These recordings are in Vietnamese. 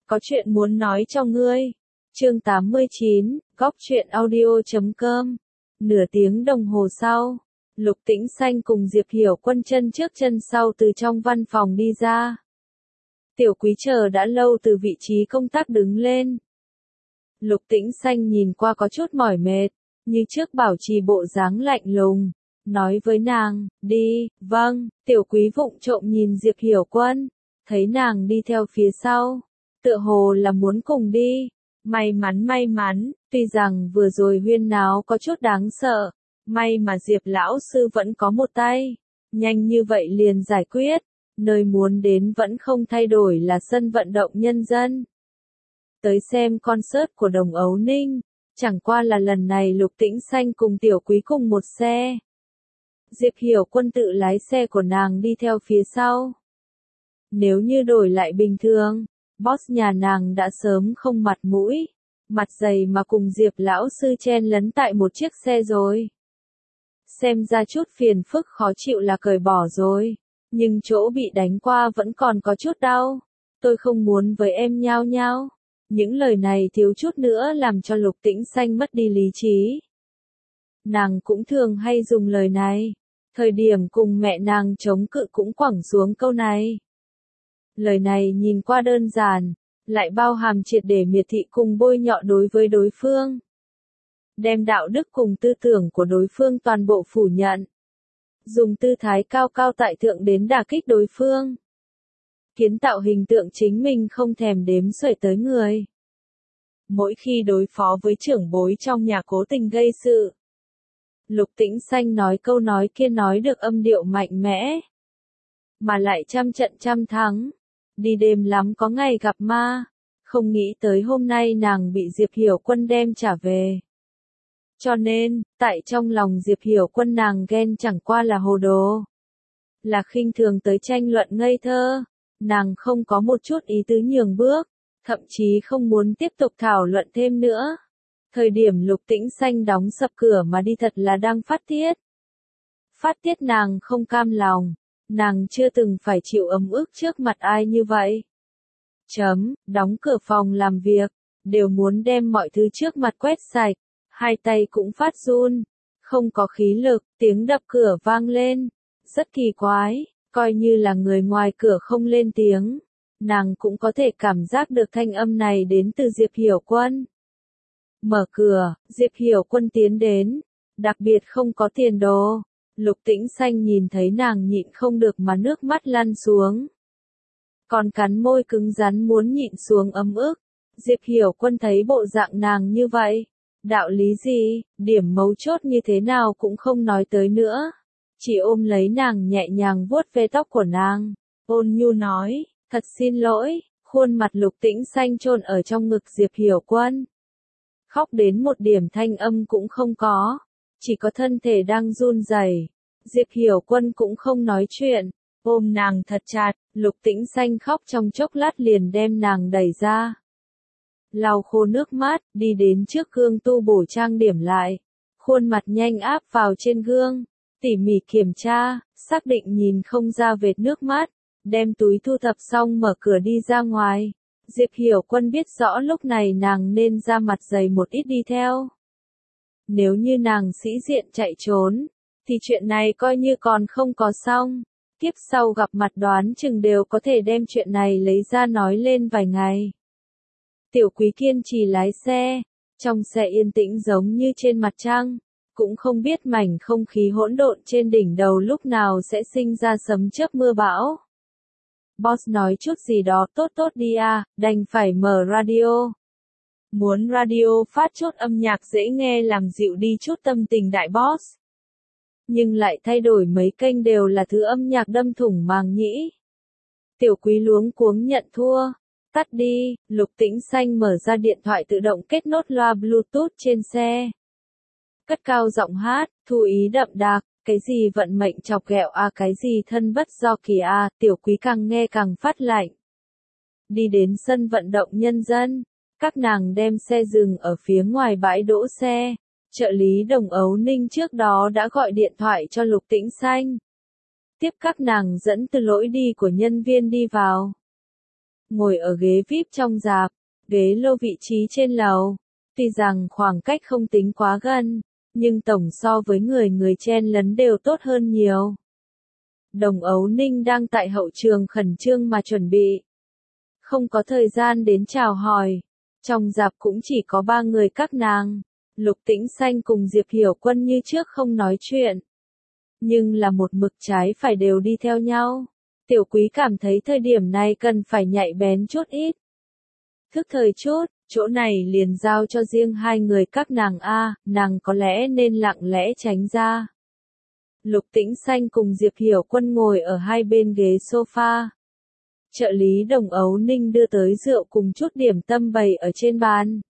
có chuyện muốn nói cho ngươi. Chương 89, góc truyện audio.com. Nửa tiếng đồng hồ sau, Lục Tĩnh Xanh cùng Diệp Hiểu Quân chân trước chân sau từ trong văn phòng đi ra. Tiểu Quý chờ đã lâu từ vị trí công tác đứng lên. Lục Tĩnh Xanh nhìn qua có chút mỏi mệt, như trước bảo trì bộ dáng lạnh lùng, nói với nàng, đi, vâng. Tiểu Quý vụng trộm nhìn Diệp Hiểu Quân, thấy nàng đi theo phía sau, tựa hồ là muốn cùng đi. May mắn, tuy rằng vừa rồi huyên náo có chút đáng sợ, may mà Diệp lão sư vẫn có một tay, nhanh như vậy liền giải quyết, nơi muốn đến vẫn không thay đổi là sân vận động nhân dân. Tới xem concert của Đồng Ấu Ninh, chẳng qua là lần này Lục Tĩnh Xanh cùng Tiểu Quý cùng một xe. Diệp Hiểu Quân tự lái xe của nàng đi theo phía sau. Nếu như đổi lại bình thường, boss nhà nàng đã sớm không mặt mũi, mặt dày mà cùng Diệp lão sư chen lấn tại một chiếc xe rồi. Xem ra chút phiền phức khó chịu là cởi bỏ rồi, nhưng chỗ bị đánh qua vẫn còn có chút đau. Tôi không muốn với em nhao nhao. Những lời này thiếu chút nữa làm cho Lục Tĩnh Xanh mất đi lý trí. Nàng cũng thường hay dùng lời này, thời điểm cùng mẹ nàng chống cự cũng quẳng xuống câu này. Lời này nhìn qua đơn giản, lại bao hàm triệt để miệt thị cùng bôi nhọ đối với đối phương. Đem đạo đức cùng tư tưởng của đối phương toàn bộ phủ nhận. Dùng tư thái cao cao tại thượng đến đả kích đối phương. Kiến tạo hình tượng chính mình không thèm đếm xuể tới người. Mỗi khi đối phó với trưởng bối trong nhà cố tình gây sự, Lục Tĩnh Xanh nói câu nói kia nói được âm điệu mạnh mẽ, mà lại trăm trận trăm thắng. Đi đêm lắm có ngày gặp ma, không nghĩ tới hôm nay nàng bị Diệp Hiểu Quân đem trả về. Cho nên, tại trong lòng Diệp Hiểu Quân nàng ghen chẳng qua là hồ đồ, là khinh thường tới tranh luận ngây thơ, nàng không có một chút ý tứ nhường bước, thậm chí không muốn tiếp tục thảo luận thêm nữa. Thời điểm Lục Tĩnh Xanh đóng sập cửa mà đi thật là đang phát tiết. Phát tiết nàng không cam lòng, nàng chưa từng phải chịu ấm ức trước mặt ai như vậy. Đóng cửa phòng làm việc, đều muốn đem mọi thứ trước mặt quét sạch, hai tay cũng phát run, không có khí lực, tiếng đập cửa vang lên, rất kỳ quái, coi như là người ngoài cửa không lên tiếng, nàng cũng có thể cảm giác được thanh âm này đến từ Diệp Hiểu Quân. Mở cửa, Diệp Hiểu Quân tiến đến, đặc biệt không có tiền đồ. Lục Tĩnh Xanh nhìn thấy nàng nhịn không được mà nước mắt lăn xuống. Còn cắn môi cứng rắn muốn nhịn xuống ấm ức. Diệp Hiểu Quân thấy bộ dạng nàng như vậy. Đạo lý gì, điểm mấu chốt như thế nào cũng không nói tới nữa. Chỉ ôm lấy nàng nhẹ nhàng vuốt ve tóc của nàng. Ôn nhu nói, thật xin lỗi, khuôn mặt Lục Tĩnh Xanh chôn ở trong ngực Diệp Hiểu Quân. Khóc đến một điểm thanh âm cũng không có. Chỉ có thân thể đang run rẩy. Diệp Hiểu Quân cũng không nói chuyện, ôm nàng thật chặt. Lục Tĩnh Xanh khóc trong chốc lát liền đem nàng đẩy ra. Lau khô nước mắt, đi đến trước gương tu bổ trang điểm lại. Khuôn mặt nhanh áp vào trên gương, tỉ mỉ kiểm tra, xác định nhìn không ra vệt nước mắt, đem túi thu thập xong mở cửa đi ra ngoài. Diệp Hiểu Quân biết rõ lúc này nàng nên ra mặt dày một ít đi theo. Nếu như nàng sĩ diện chạy trốn, thì chuyện này coi như còn không có xong. Tiếp sau gặp mặt đoán chừng đều có thể đem chuyện này lấy ra nói lên vài ngày. Tiểu Quý kiên trì lái xe, trong xe yên tĩnh giống như trên mặt trăng, cũng không biết mảnh không khí hỗn độn trên đỉnh đầu lúc nào sẽ sinh ra sấm chớp mưa bão. Boss nói chút gì đó tốt đi à, đành phải mở radio. Muốn radio phát chút âm nhạc dễ nghe làm dịu đi chút tâm tình đại boss. Nhưng lại thay đổi mấy kênh đều là thứ âm nhạc đâm thủng màng nhĩ. Tiểu Quý luống cuống nhận thua. Tắt đi. Lục Tĩnh Xanh mở ra điện thoại tự động kết nốt loa Bluetooth trên xe. Cất cao giọng hát, thu ý đậm đặc, cái gì vận mệnh chọc ghẹo à, cái gì thân bất do kỳ à. Tiểu Quý càng nghe càng phát lạnh. Đi đến sân vận động nhân dân, các nàng đem xe dừng ở phía ngoài bãi đỗ xe. Trợ lý Đồng Ấu Ninh trước đó đã gọi điện thoại cho Lục Tĩnh Xanh. Tiếp các nàng dẫn từ lối đi của nhân viên đi vào. ngồi ở ghế VIP trong rạp, ghế lô vị trí trên lầu. Tuy rằng khoảng cách không tính quá gần, nhưng tổng so với người chen lấn đều tốt hơn nhiều. Đồng Ấu Ninh đang tại hậu trường khẩn trương mà chuẩn bị. Không có thời gian đến chào hỏi. Trong rạp cũng chỉ có 3 người các nàng. Lục Tĩnh Xanh cùng Diệp Hiểu Quân như trước không nói chuyện. Nhưng là một mực trái phải đều đi theo nhau. Tiểu Quý cảm thấy thời điểm này cần phải nhạy bén chút ít. Thức thời chút, chỗ này liền giao cho riêng 2 người các nàng a, nàng có lẽ nên lặng lẽ tránh ra. Lục Tĩnh Xanh cùng Diệp Hiểu Quân ngồi ở hai bên ghế sofa. Trợ lý Đồng Ấu Ninh đưa tới rượu cùng chút điểm tâm bày ở trên bàn.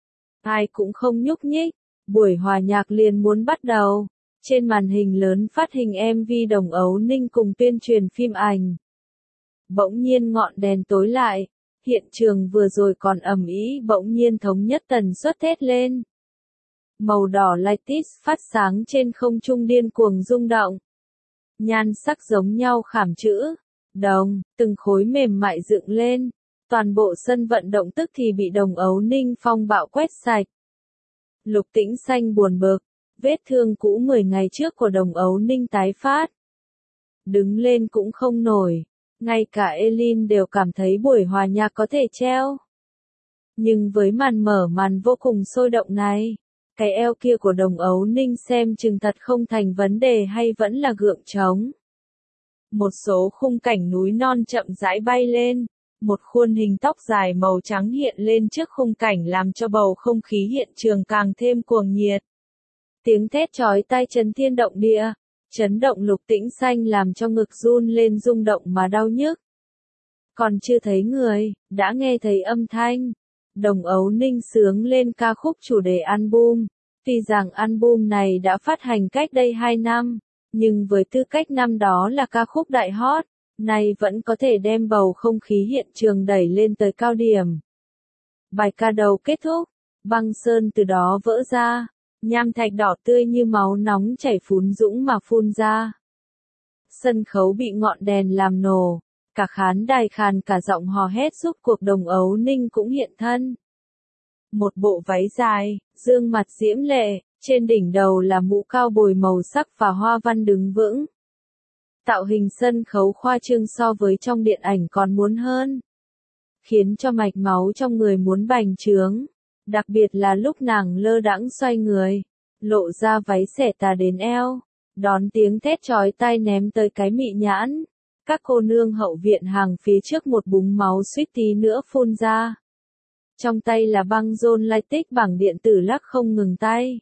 Ai cũng không nhúc nhích, buổi hòa nhạc liền muốn bắt đầu. Trên màn hình lớn phát hình MV Đồng Ấu Ninh cùng tuyên truyền phim ảnh. Bỗng nhiên ngọn đèn tối lại, hiện trường vừa rồi còn ầm ĩ bỗng nhiên thống nhất tần suất thét lên. Màu đỏ lightis phát sáng trên không trung điên cuồng rung động. Nhan sắc giống nhau khảm chữ, đồng, từng khối mềm mại dựng lên. Toàn bộ sân vận động tức thì bị Đồng Ấu Ninh phong bạo quét sạch. Lục Tĩnh Xanh buồn bực, vết thương cũ 10 ngày trước của Đồng Ấu Ninh tái phát. Đứng lên cũng không nổi, ngay cả Elin đều cảm thấy buổi hòa nhạc có thể treo. Nhưng với màn mở màn vô cùng sôi động này, cái eo kia của Đồng Ấu Ninh xem chừng thật không thành vấn đề hay vẫn là gượng trống. Một số khung cảnh núi non chậm rãi bay lên, một khuôn hình tóc dài màu trắng hiện lên trước khung cảnh làm cho bầu không khí hiện trường càng thêm cuồng nhiệt. Tiếng thét chói tai chấn thiên động địa, chấn động Lục Tĩnh Xanh làm cho ngực run lên rung động mà đau nhức. Còn chưa thấy người, đã nghe thấy âm thanh. Đồng Ấu Ninh sướng lên ca khúc chủ đề album. Tuy rằng album này đã phát hành cách đây 2 năm, nhưng với tư cách năm đó là ca khúc đại hot, nay vẫn có thể đem bầu không khí hiện trường đẩy lên tới cao điểm. Bài ca đầu kết thúc, băng sơn từ đó vỡ ra, nham thạch đỏ tươi như máu nóng chảy phún dũng mà phun ra. Sân khấu bị ngọn đèn làm nổ, cả khán đài khàn cả giọng hò hét giúp cuộc Đồng Ấu Ninh cũng hiện thân. Một bộ váy dài, dương mặt diễm lệ, trên đỉnh đầu là mũ cao bồi màu sắc và hoa văn đứng vững. Tạo hình sân khấu khoa trương so với trong điện ảnh còn muốn hơn. Khiến cho mạch máu trong người muốn bành trướng. Đặc biệt là lúc nàng lơ đãng xoay người, lộ ra váy xẻ tà đến eo, đón tiếng thét chói tai ném tới cái mị nhãn. Các cô nương hậu viện hàng phía trước một búng máu suýt tí nữa phun ra. Trong tay là băng rôn latex bảng điện tử lắc không ngừng tay.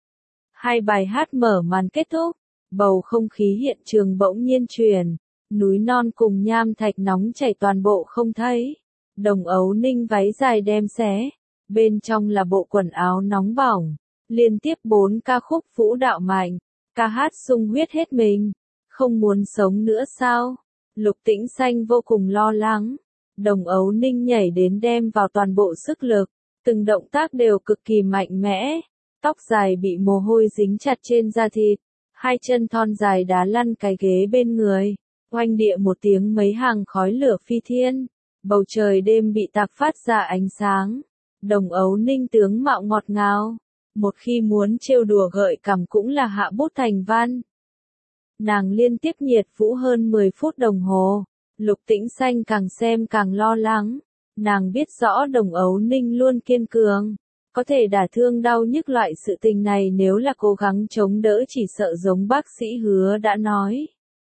2 bài hát mở màn kết thúc, bầu không khí hiện trường bỗng nhiên chuyển, núi non cùng nham thạch nóng chảy toàn bộ không thấy. Đồng Ấu Ninh váy dài đem xé, bên trong là bộ quần áo nóng bỏng, liên tiếp 4 ca khúc vũ đạo mạnh, ca hát sung huyết hết mình, không muốn sống nữa sao? Lục Tĩnh Xanh vô cùng lo lắng. Đồng Ấu Ninh nhảy đến đem vào toàn bộ sức lực, từng động tác đều cực kỳ mạnh mẽ, tóc dài bị mồ hôi dính chặt trên da thịt, 2 chân thon dài đá lăn cái ghế bên người, oanh địa một tiếng mấy hàng khói lửa phi thiên, bầu trời đêm bị tạc phát ra ánh sáng. Đồng Ấu Ninh tướng mạo ngọt ngào, một khi muốn trêu đùa gợi cảm cũng là hạ bút thành văn. Nàng liên tiếp nhiệt vũ hơn 10 phút đồng hồ. Lục Tĩnh Xanh càng xem càng lo lắng, nàng biết rõ Đồng Ấu Ninh luôn kiên cường, có thể đả thương đau nhức loại sự tình này nếu là cố gắng chống đỡ chỉ sợ giống bác sĩ Hứa đã nói.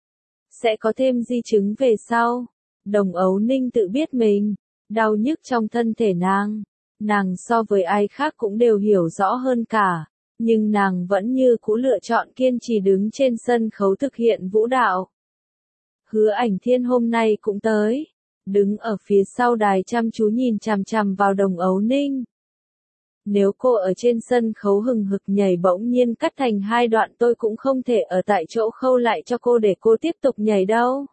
Sẽ có thêm di chứng về sau. Đồng Ấu Ninh tự biết mình, đau nhức trong thân thể nàng so với ai khác cũng đều hiểu rõ hơn cả, nhưng nàng vẫn như cũ lựa chọn kiên trì đứng trên sân khấu thực hiện vũ đạo. Hứa Ảnh Thiên hôm nay cũng tới, đứng ở phía sau đài chăm chú nhìn chằm chằm vào Đồng Ấu Ninh. Nếu cô ở trên sân khấu hừng hực nhảy bỗng nhiên cắt thành 2 đoạn tôi cũng không thể ở tại chỗ khâu lại cho cô để cô tiếp tục nhảy đâu.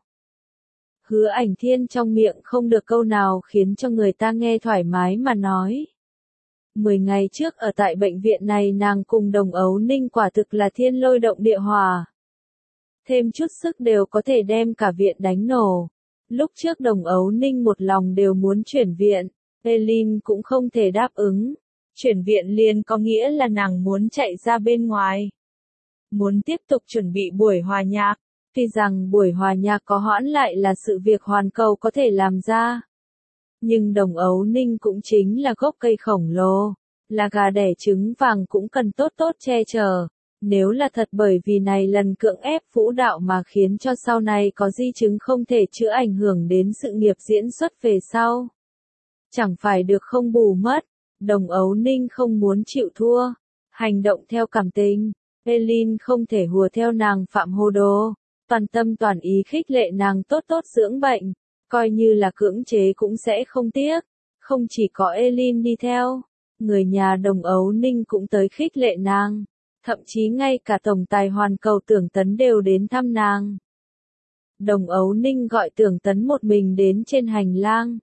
Hứa Ảnh Thiên trong miệng không được câu nào khiến cho người ta nghe thoải mái mà nói. 10 ngày trước ở tại bệnh viện này nàng cùng Đồng Ấu Ninh quả thực là thiên lôi động địa hòa. Thêm chút sức đều có thể đem cả viện đánh nổ. Lúc trước Đồng Ấu Ninh một lòng đều muốn chuyển viện, Elin cũng không thể đáp ứng. Chuyển viện liền có nghĩa là nàng muốn chạy ra bên ngoài. Muốn tiếp tục chuẩn bị buổi hòa nhạc. Tuy rằng buổi hòa nhạc có hoãn lại là sự việc hoàn cầu có thể làm ra. Nhưng Đồng Ấu Ninh cũng chính là gốc cây khổng lồ, là gà đẻ trứng vàng cũng cần tốt tốt che chở. Nếu là thật bởi vì này lần cưỡng ép vũ đạo mà khiến cho sau này có di chứng không thể chữa ảnh hưởng đến sự nghiệp diễn xuất về sau. Chẳng phải được không bù mất, Đồng Ấu Ninh không muốn chịu thua, hành động theo cảm tình, Elin không thể hùa theo nàng phạm hồ đồ, toàn tâm toàn ý khích lệ nàng tốt tốt dưỡng bệnh, coi như là cưỡng chế cũng sẽ không tiếc, không chỉ có Elin đi theo, người nhà Đồng Ấu Ninh cũng tới khích lệ nàng. Thậm chí ngay cả tổng tài hoàn cầu Tưởng Tấn đều đến thăm nàng. Đồng Ấu Ninh gọi Tưởng Tấn một mình đến trên hành lang.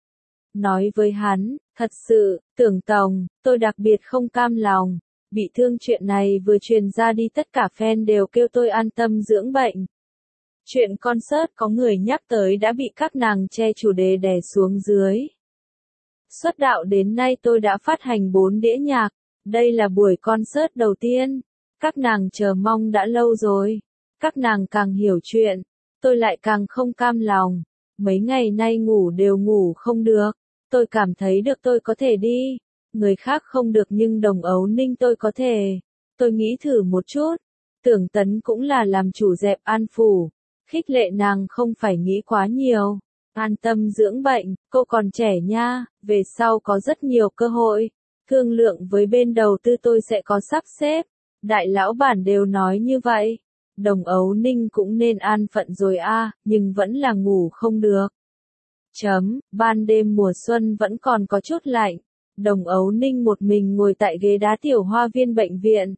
Nói với hắn, thật sự, Tưởng Tổng, tôi đặc biệt không cam lòng. Bị thương chuyện này vừa truyền ra đi tất cả fan đều kêu tôi an tâm dưỡng bệnh. Chuyện concert có người nhắc tới đã bị các nàng che chủ đề đè xuống dưới. Xuất đạo đến nay tôi đã phát hành 4 đĩa nhạc. Đây là buổi concert đầu tiên. Các nàng chờ mong đã lâu rồi. Các nàng càng hiểu chuyện. Tôi lại càng không cam lòng. Mấy ngày nay ngủ đều ngủ không được. Tôi cảm thấy được tôi có thể đi. Người khác không được nhưng Đồng Ấu Ninh tôi có thể. Tôi nghĩ thử một chút. Tưởng Tấn cũng là làm chủ dẹp an phủ. Khích lệ nàng không phải nghĩ quá nhiều. An tâm dưỡng bệnh, cô còn trẻ nha. Về sau có rất nhiều cơ hội. Thương lượng với bên đầu tư tôi sẽ có sắp xếp. Đại lão bản đều nói như vậy. Đồng Ấu Ninh cũng nên an phận rồi a, nhưng vẫn là ngủ không được. Ban đêm mùa xuân vẫn còn có chút lạnh. Đồng Ấu Ninh một mình ngồi tại ghế đá tiểu hoa viên bệnh viện.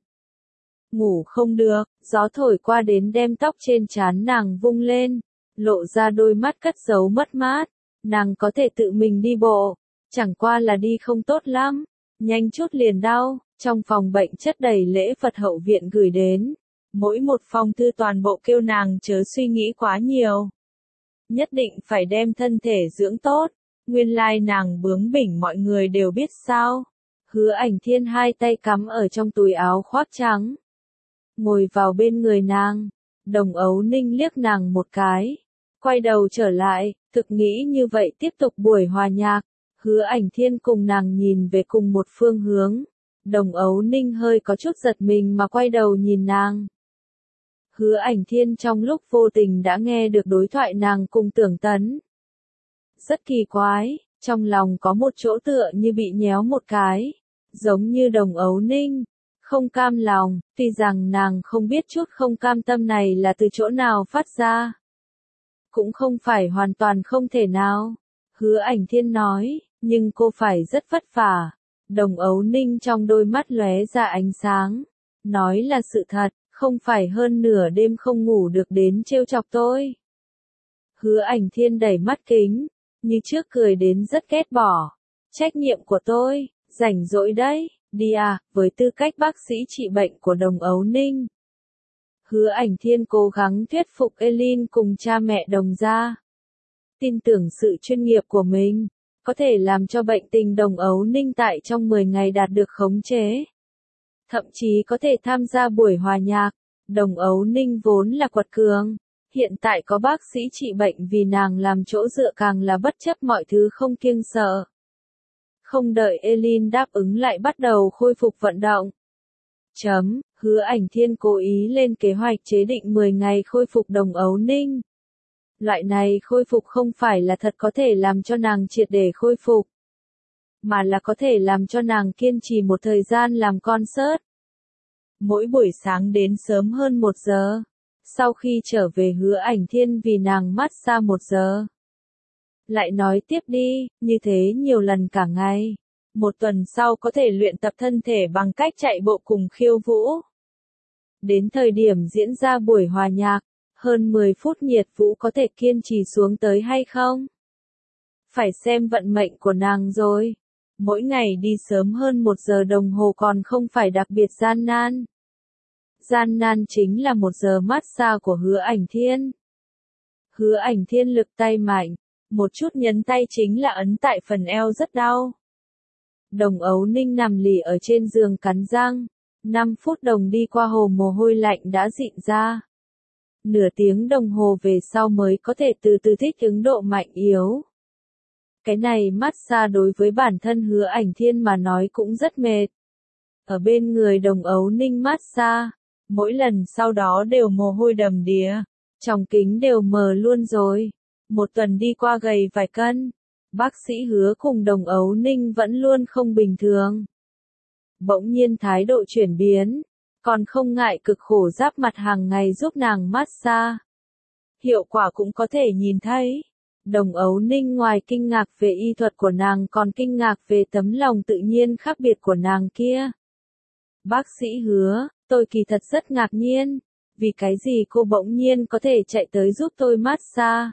Ngủ không được, gió thổi qua đến đem tóc trên trán nàng vung lên. Lộ ra đôi mắt cất giấu mất mát. Nàng có thể tự mình đi bộ. Chẳng qua là đi không tốt lắm. Nhanh chút liền đau, trong phòng bệnh chất đầy lễ Phật hậu viện gửi đến. Mỗi một phong thư toàn bộ kêu nàng chớ suy nghĩ quá nhiều. Nhất định phải đem thân thể dưỡng tốt. Nguyên lai nàng bướng bỉnh mọi người đều biết sao. Hứa Ảnh Thiên hai tay cắm ở trong túi áo khoác trắng. Ngồi vào bên người nàng. Đồng Ấu Ninh liếc nàng một cái. Quay đầu trở lại, thực nghĩ như vậy tiếp tục buổi hòa nhạc. Hứa Ảnh Thiên cùng nàng nhìn về cùng một phương hướng. Đồng Ấu Ninh hơi có chút giật mình mà quay đầu nhìn nàng. Hứa Ảnh Thiên trong lúc vô tình đã nghe được đối thoại nàng cùng Tưởng Tấn. Rất kỳ quái, trong lòng có một chỗ tựa như bị nhéo một cái. Giống như Đồng Ấu Ninh. Không cam lòng, tuy rằng nàng không biết chút không cam tâm này là từ chỗ nào phát ra. Cũng không phải hoàn toàn không thể nào. Hứa Ảnh Thiên nói, nhưng cô phải rất vất vả. Đồng Ấu Ninh trong đôi mắt lóe ra ánh sáng. Nói là sự thật, không phải hơn nửa đêm không ngủ được đến trêu chọc tôi. Hứa Ảnh Thiên đẩy mắt kính, như trước cười đến rất ghét bỏ. Trách nhiệm của tôi, rảnh rỗi đấy, đi à, với tư cách bác sĩ trị bệnh của Đồng Ấu Ninh. Hứa Ảnh Thiên cố gắng thuyết phục Elin cùng cha mẹ Đồng gia. Tin tưởng sự chuyên nghiệp của mình, có thể làm cho bệnh tình Đồng Ấu Ninh tại trong 10 ngày đạt được khống chế. Thậm chí có thể tham gia buổi hòa nhạc. Đồng Ấu Ninh vốn là quật cường. Hiện tại có bác sĩ trị bệnh vì nàng làm chỗ dựa càng là bất chấp mọi thứ không kiêng sợ. Không đợi Elin đáp ứng lại bắt đầu khôi phục vận động. Hứa Ảnh Thiên cố ý lên kế hoạch chế định 10 ngày khôi phục Đồng Ấu Ninh. Loại này khôi phục không phải là thật có thể làm cho nàng triệt để khôi phục, mà là có thể làm cho nàng kiên trì một thời gian làm concert. Mỗi buổi sáng đến sớm hơn 1 giờ. Sau khi trở về Hứa Ảnh Thiên vì nàng massage 1 giờ. Lại nói tiếp đi, như thế nhiều lần cả ngày. 1 tuần sau có thể luyện tập thân thể bằng cách chạy bộ cùng khiêu vũ. Đến thời điểm diễn ra buổi hòa nhạc, hơn 10 phút nhiệt vũ có thể kiên trì xuống tới hay không? Phải xem vận mệnh của nàng rồi. Mỗi ngày đi sớm hơn 1 giờ đồng hồ còn không phải đặc biệt gian nan. Gian nan chính là 1 giờ massage của Hứa Ảnh Thiên. Hứa Ảnh Thiên lực tay mạnh, một chút nhấn tay chính là ấn tại phần eo rất đau. Đồng Ấu Ninh nằm lì ở trên giường cắn răng, 5 phút đồng đi qua hồ mồ hôi lạnh đã dịn ra. Nửa tiếng đồng hồ về sau mới có thể từ từ thích ứng độ mạnh yếu. Cái này massage đối với bản thân Hứa Ảnh Thiên mà nói cũng rất mệt. Ở bên người Đồng Ấu Ninh massage, mỗi lần sau đó đều mồ hôi đầm đìa, tròng kính đều mờ luôn rồi. Một tuần đi qua gầy vài cân. Bác sĩ Hứa cùng Đồng Ấu Ninh vẫn luôn không bình thường. Bỗng nhiên thái độ chuyển biến, còn không ngại cực khổ giáp mặt hàng ngày giúp nàng massage. Hiệu quả cũng có thể nhìn thấy. Đồng Ấu Ninh ngoài kinh ngạc về y thuật của nàng còn kinh ngạc về tấm lòng tự nhiên khác biệt của nàng kia. Bác sĩ Hứa, tôi kỳ thật rất ngạc nhiên, vì cái gì cô bỗng nhiên có thể chạy tới giúp tôi massage?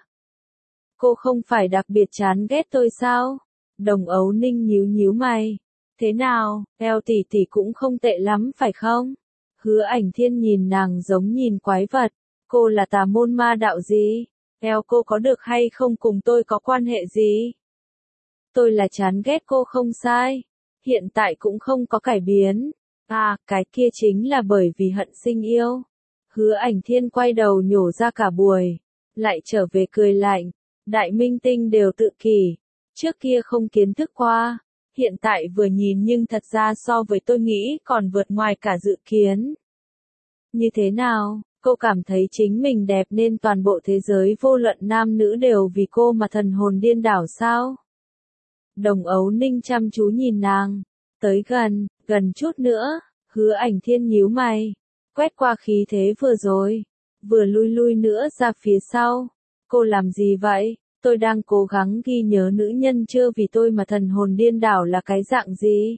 Cô không phải đặc biệt chán ghét tôi sao? Đồng Ấu Ninh nhíu nhíu mày. Thế nào, eo tỷ tỷ cũng không tệ lắm phải không? Hứa Ảnh Thiên nhìn nàng giống nhìn quái vật. Cô là tà môn ma đạo gì? Eo cô có được hay không cùng tôi có quan hệ gì? Tôi là chán ghét cô không sai. Hiện tại cũng không có cải biến. À, cái kia chính là bởi vì hận sinh yêu. Hứa Ảnh Thiên quay đầu nhổ ra cả buổi. Lại trở về cười lạnh. Đại minh tinh đều tự kỷ. Trước kia không kiến thức qua. Hiện tại vừa nhìn nhưng thật ra so với tôi nghĩ còn vượt ngoài cả dự kiến. Như thế nào, cô cảm thấy chính mình đẹp nên toàn bộ thế giới vô luận nam nữ đều vì cô mà thần hồn điên đảo sao? Đồng Ấu Ninh chăm chú nhìn nàng. Tới gần chút nữa, Hứa Ảnh Thiên nhíu mày. Quét qua khí thế vừa rồi. Vừa lui nữa ra phía sau. Cô làm gì vậy? Tôi đang cố gắng ghi nhớ nữ nhân chưa vì tôi mà thần hồn điên đảo là cái dạng gì.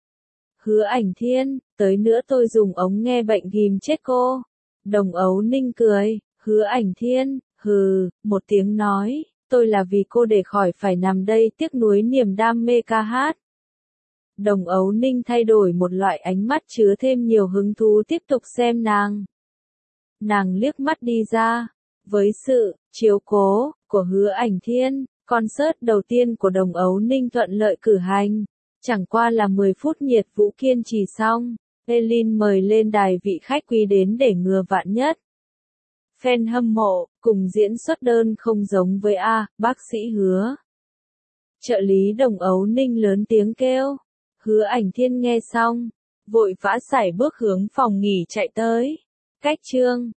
Hứa Ảnh Thiên, tới nữa tôi dùng ống nghe bệnh ghim chết cô. Đồng Ấu Ninh cười, Hứa Ảnh Thiên, hừ, một tiếng nói, tôi là vì cô để khỏi phải nằm đây tiếc nuối niềm đam mê ca hát. Đồng Ấu Ninh thay đổi một loại ánh mắt chứa thêm nhiều hứng thú tiếp tục xem nàng. Nàng liếc mắt đi ra. Với sự chiếu cố của Hứa Ảnh Thiên, concert đầu tiên của Đồng Ấu Ninh thuận lợi cử hành. Chẳng qua là 10 phút nhiệt vũ kiên trì xong, Elin mời lên đài vị khách quý đến để ngừa vạn nhất. Fan hâm mộ, cùng diễn xuất đơn không giống với bác sĩ Hứa. Trợ lý Đồng Ấu Ninh lớn tiếng kêu. Hứa Ảnh Thiên nghe xong, vội vã sải bước hướng phòng nghỉ chạy tới. Cách chương